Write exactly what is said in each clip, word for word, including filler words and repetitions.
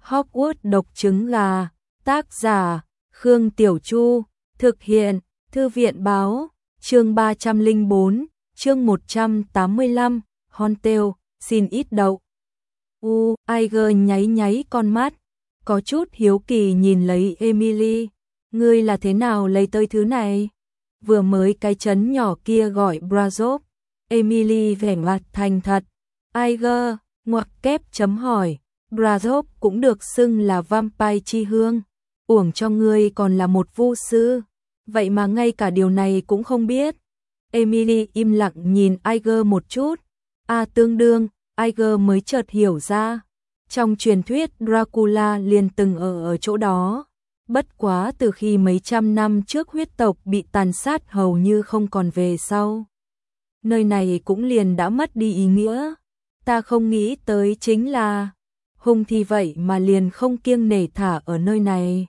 Hogwarts độc trứng gà, tác giả, Khương Tiểu Chu, thực hiện, Thư viện báo, chương ba trăm lẻ bốn, chương một trăm tám mươi lăm, Haunted, xin ít đậu. U, Iger nháy nháy con mắt, có chút hiếu kỳ nhìn lấy Emily, ngươi là thế nào lấy tới thứ này? Vừa mới cái trấn nhỏ kia gọi Brazos, Emily vẻ mặt thành thật. Iger, ngoặc kép chấm hỏi, Brazos cũng được xưng là vampire chi hương, uổng cho ngươi còn là một vu sư, vậy mà ngay cả điều này cũng không biết. Emily im lặng nhìn Iger một chút, à tương đương, Iger mới chợt hiểu ra, trong truyền thuyết Dracula liền từng ở ở chỗ đó, bất quá từ khi mấy trăm năm trước huyết tộc bị tàn sát hầu như không còn về sau. Nơi này cũng liền đã mất đi ý nghĩa, ta không nghĩ tới chính là hung thi vậy mà liền không kiêng nể thả ở nơi này.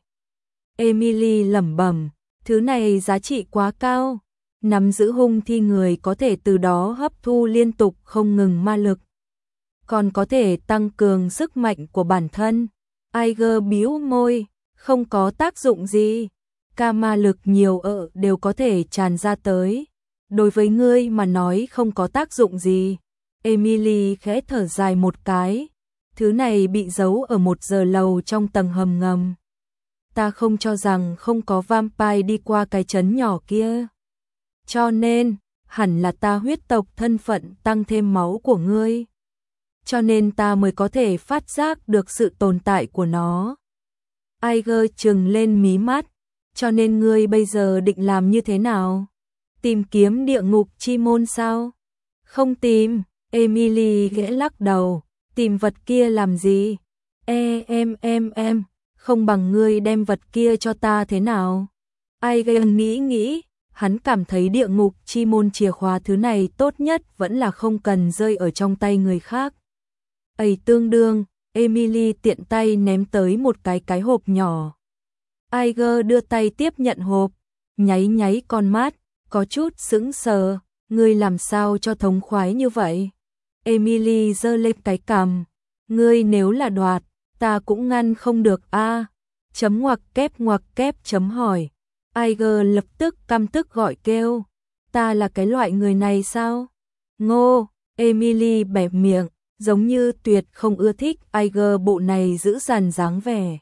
Emily lẩm bẩm, thứ này giá trị quá cao, nắm giữ hung thi người có thể từ đó hấp thu liên tục không ngừng ma lực, còn có thể tăng cường sức mạnh của bản thân. Iger bĩu môi, không có tác dụng gì, ca ma lực nhiều ở đều có thể tràn ra tới, đối với ngươi mà nói không có tác dụng gì. Emily khẽ thở dài một cái, thứ này bị giấu ở một giờ lầu trong tầng hầm ngầm. Ta không cho rằng không có vampire đi qua cái trấn nhỏ kia. Cho nên, hẳn là ta huyết tộc thân phận tăng thêm máu của ngươi. Cho nên ta mới có thể phát giác được sự tồn tại của nó. Iger trừng lên mí mắt, cho nên ngươi bây giờ định làm như thế nào? Tìm kiếm địa ngục chi môn sao? Không tìm, Emily ghẽ lắc đầu, tìm vật kia làm gì? E em em em, không bằng ngươi đem vật kia cho ta thế nào? Iger nghĩ nghĩ, hắn cảm thấy địa ngục chi môn chìa khóa thứ này tốt nhất vẫn là không cần rơi ở trong tay người khác. Ấy tương đương, Emily tiện tay ném tới một cái cái hộp nhỏ. Iger đưa tay tiếp nhận hộp, nháy nháy con mắt, có chút sững sờ, ngươi làm sao cho thống khoái như vậy? Emily giơ lên cái cằm, ngươi nếu là đoạt, ta cũng ngăn không được a. Chấm ngoặc kép ngoặc kép chấm hỏi. Iger lập tức căm tức gọi kêu, ta là cái loại người này sao? Ngô, Emily bẹp miệng, giống như tuyệt không ưa thích Iger bộ này giữ dằn dáng vẻ.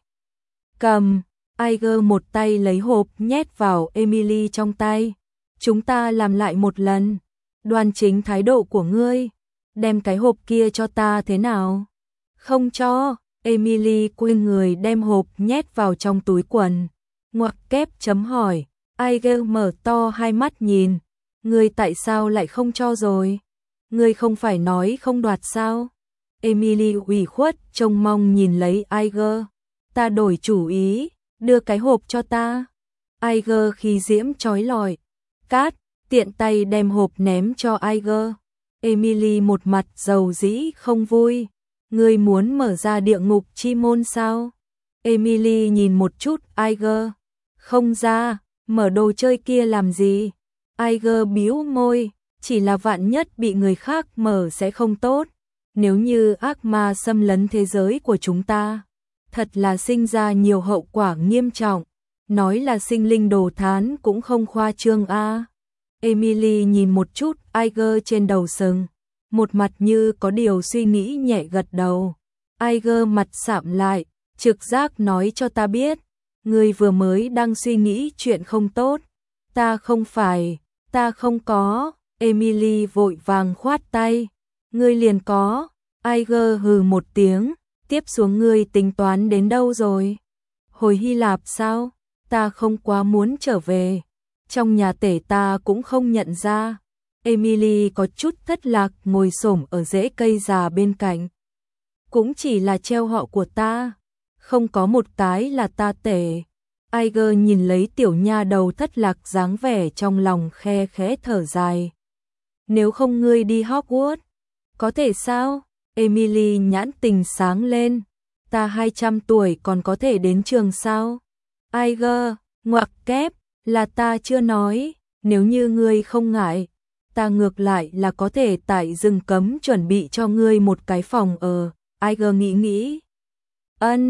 Cầm, Iger một tay lấy hộp nhét vào Emily trong tay. Chúng ta làm lại một lần. Đoan chính thái độ của ngươi. Đem cái hộp kia cho ta thế nào? Không cho. Emily quên người đem hộp nhét vào trong túi quần. Ngoặc kép chấm hỏi. Iger mở to hai mắt nhìn. Ngươi tại sao lại không cho rồi? Ngươi không phải nói không đoạt sao? Emily ủy khuất trông mong nhìn lấy Iger. Ta đổi chủ ý, đưa cái hộp cho ta. Iger khi diễm chói lọi. Cát, tiện tay đem hộp ném cho Iger. Emily một mặt dầu dĩ không vui. Ngươi muốn mở ra địa ngục chi môn sao? Emily nhìn một chút Iger. Không ra, mở đồ chơi kia làm gì? Iger bĩu môi, chỉ là vạn nhất bị người khác mở sẽ không tốt. Nếu như ác ma xâm lấn thế giới của chúng ta, thật là sinh ra nhiều hậu quả nghiêm trọng. Nói là sinh linh đồ thán cũng không khoa trương a. Emily nhìn một chút Iger trên đầu sừng, một mặt như có điều suy nghĩ nhẹ gật đầu. Iger mặt sạm lại, trực giác nói cho ta biết, ngươi vừa mới đang suy nghĩ chuyện không tốt. Ta không phải, ta không có. Emily vội vàng khoát tay. Ngươi liền có. Iger hừ một tiếng, tiếp xuống ngươi tính toán đến đâu rồi? Hồi Hy Lạp sao? Ta không quá muốn trở về. Trong nhà tể ta cũng không nhận ra. Emily có chút thất lạc ngồi xổm ở rễ cây già bên cạnh. Cũng chỉ là treo họ của ta, không có một cái là ta tể. Iger nhìn lấy tiểu nha đầu thất lạc dáng vẻ trong lòng khe khẽ thở dài. Nếu không ngươi đi Hogwarts, có thể sao? Emily nhãn tình sáng lên. Ta hai trăm tuổi còn có thể đến trường sao? Iger, ngoặc kép, là ta chưa nói, nếu như ngươi không ngại, ta ngược lại là có thể tại rừng cấm chuẩn bị cho ngươi một cái phòng ở. Iger nghĩ nghĩ. Ân,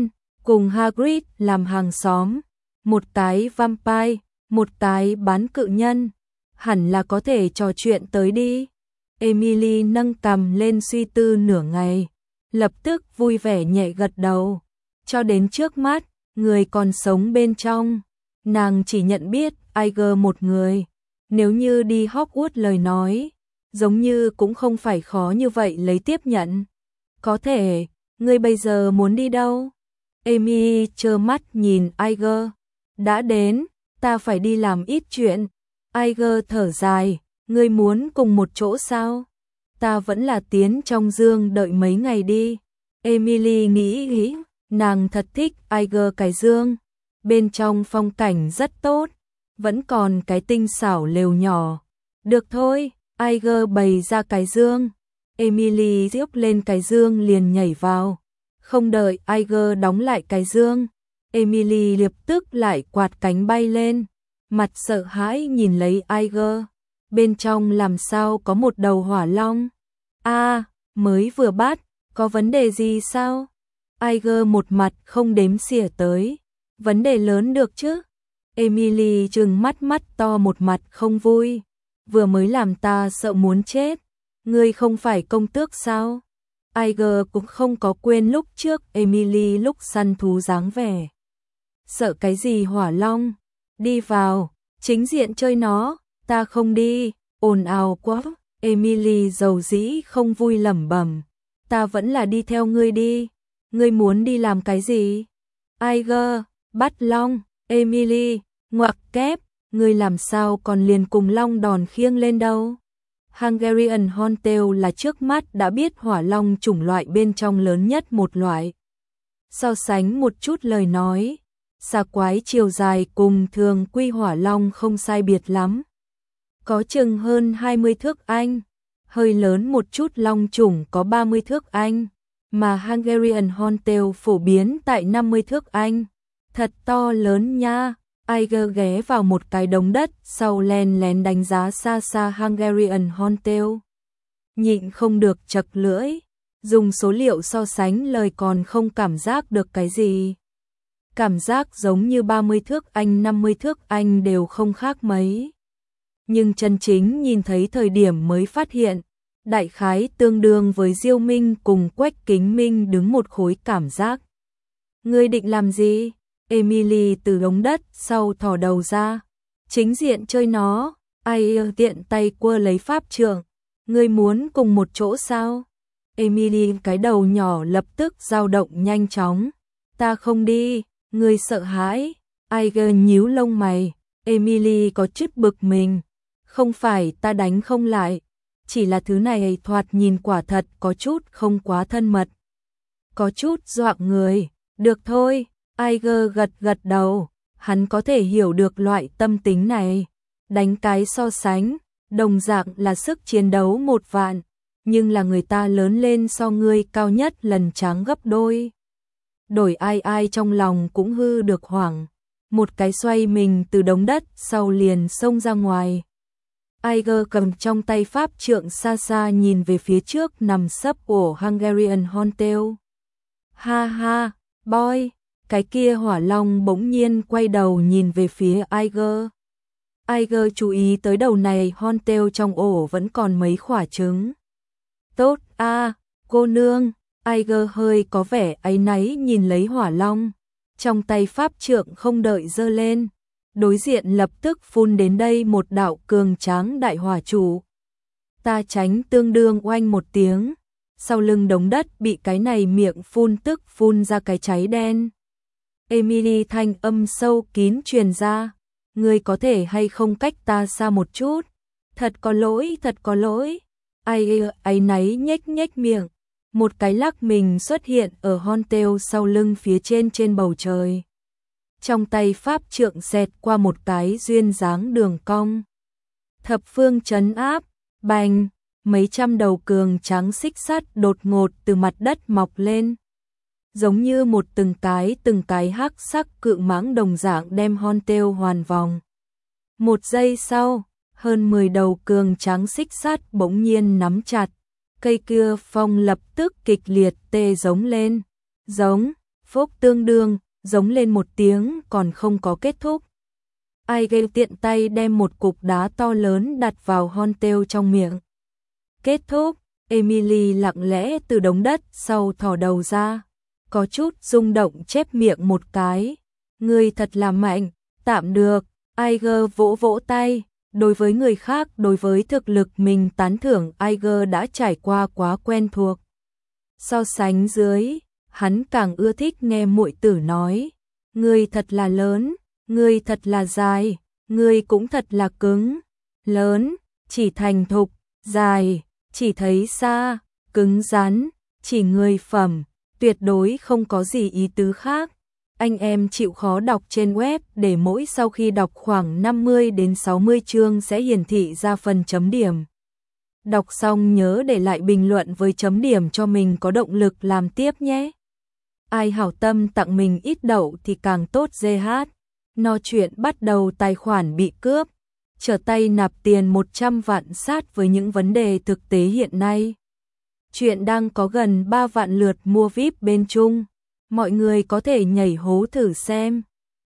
cùng Hagrid làm hàng xóm, một cái vampire, một cái bán cự nhân, hẳn là có thể trò chuyện tới đi. Emily nâng cằm lên suy tư nửa ngày, lập tức vui vẻ nhẹ gật đầu. Cho đến trước mắt, người còn sống bên trong, nàng chỉ nhận biết Iger một người. Nếu như đi Hogwarts lời nói, giống như cũng không phải khó như vậy lấy tiếp nhận. Có thể, ngươi bây giờ muốn đi đâu? Amy trơ mắt nhìn Iger. Đã đến, ta phải đi làm ít chuyện. Iger thở dài, ngươi muốn cùng một chỗ sao? Ta vẫn là tiến trong dương đợi mấy ngày đi. Emily nghĩ nghĩ, nàng thật thích Iger cái dương. Bên trong phong cảnh rất tốt, vẫn còn cái tinh xảo lều nhỏ. Được thôi, Iger bày ra cái dương. Emily giốc lên cái dương liền nhảy vào. Không đợi Iger đóng lại cái dương, Emily lập tức lại quạt cánh bay lên, mặt sợ hãi nhìn lấy Iger. Bên trong làm sao có một đầu hỏa long? A, à, mới vừa bắt, có vấn đề gì sao? Iger một mặt không đếm xỉa tới. Vấn đề lớn được chứ? Emily trừng mắt mắt to một mặt không vui. Vừa mới làm ta sợ muốn chết. Ngươi không phải công tước sao? Iger cũng không có quên lúc trước Emily lúc săn thú dáng vẻ. Sợ cái gì hỏa long? Đi vào, chính diện chơi nó, ta không đi, ồn ào quá. Emily dầu dĩ không vui lẩm bẩm. Ta vẫn là đi theo ngươi đi. Ngươi muốn đi làm cái gì? Iger, bắt long. Emily, ngoặc kép, ngươi làm sao còn liền cùng long đòn khiêng lên đâu? Hungarian Horntail là trước mắt đã biết hỏa long chủng loại bên trong lớn nhất một loại. So sánh một chút lời nói, xà quái chiều dài cùng thường quy hỏa long không sai biệt lắm. Có chừng hơn hai mươi thước Anh, hơi lớn một chút long chủng có ba mươi thước Anh, mà Hungarian Horntail phổ biến tại năm mươi thước Anh. Thật to lớn nha. Iger ghé vào một cái đống đất sau len lén đánh giá xa xa Hungarian Horntail. Nhịn không được chật lưỡi, dùng số liệu so sánh lời còn không cảm giác được cái gì. Cảm giác giống như ba mươi thước Anh năm mươi thước Anh đều không khác mấy. Nhưng chân chính nhìn thấy thời điểm mới phát hiện, đại khái tương đương với Diêu Minh cùng Quách Kính Minh đứng một khối cảm giác. Ngươi định làm gì? Emily từ đống đất sau thò đầu ra. Chính diện chơi nó. Ai tiện tay quơ lấy pháp trượng. Ngươi muốn cùng một chỗ sao? Emily cái đầu nhỏ lập tức dao động nhanh chóng. Ta không đi. Ngươi sợ hãi. Iger nhíu lông mày. Emily có chút bực mình. Không phải ta đánh không lại. Chỉ là thứ này thoạt nhìn quả thật có chút không quá thân mật. Có chút dọa người. Được thôi. Iger gật gật đầu, hắn có thể hiểu được loại tâm tính này. Đánh cái so sánh, đồng dạng là sức chiến đấu một vạn, nhưng là người ta lớn lên so ngươi cao nhất lần tráng gấp đôi. Đổi ai ai trong lòng cũng hư được hoảng, một cái xoay mình từ đống đất sau liền xông ra ngoài. Iger cầm trong tay pháp trượng xa xa nhìn về phía trước nằm sấp ổ Hungarian Horntail. Ha ha, boy! Cái kia hỏa long bỗng nhiên quay đầu nhìn về phía Iger. Iger chú ý tới đầu này Horntail trong ổ vẫn còn mấy quả trứng. Tốt a, à, cô nương. Iger hơi có vẻ áy náy nhìn lấy hỏa long. Trong tay pháp trượng không đợi giơ lên. Đối diện lập tức phun đến đây một đạo cường tráng đại hỏa trụ. Ta tránh tương đương oanh một tiếng. Sau lưng đống đất bị cái này miệng phun tức phun ra cái cháy đen. Emily thanh âm sâu kín truyền ra. Ngươi có thể hay không cách ta xa một chút? Thật có lỗi, thật có lỗi. Ai ấy náy nhếch nhếch miệng. Một cái lắc mình xuất hiện ở Horntail sau lưng phía trên trên bầu trời. Trong tay pháp trượng xẹt qua một cái duyên dáng đường cong. Thập phương trấn áp, bành, mấy trăm đầu cường trắng xích sắt đột ngột từ mặt đất mọc lên. Giống như một từng cái từng cái hắc sắc cự mãng đồng dạng đem Horntail hoàn vòng. Một giây sau, hơn mười đầu cường trắng xích sắt bỗng nhiên nắm chặt. Cây kia phong lập tức kịch liệt tê giống lên. Giống, Phốc tương đương, giống lên một tiếng còn không có kết thúc. Ai gây tiện tay đem một cục đá to lớn đặt vào Hontel trong miệng. Kết thúc, Emily lặng lẽ từ đống đất sau thò đầu ra, có chút rung động chép miệng một cái. Người thật là mạnh, tạm được, Aiger vỗ vỗ tay. Đối với người khác, đối với thực lực mình tán thưởng Aiger đã trải qua quá quen thuộc. So sánh dưới, hắn càng ưa thích nghe muội tử nói. Người thật là lớn, người thật là dài, người cũng thật là cứng. Lớn, chỉ thành thục, dài, chỉ thấy xa, cứng rắn, chỉ người phẩm, tuyệt đối không có gì ý tứ khác. Anh em chịu khó đọc trên web để mỗi sau khi đọc khoảng năm mươi đến sáu mươi chương sẽ hiển thị ra phần chấm điểm. Đọc xong nhớ để lại bình luận với chấm điểm cho mình có động lực làm tiếp nhé. Ai hảo tâm tặng mình ít đậu thì càng tốt giê hát. No chuyện bắt đầu tài khoản bị cướp, trở tay nạp tiền một trăm vạn sát với những vấn đề thực tế hiện nay. Chuyện đang có gần ba vạn lượt mua víp bên Trung. Mọi người có thể nhảy hố thử xem.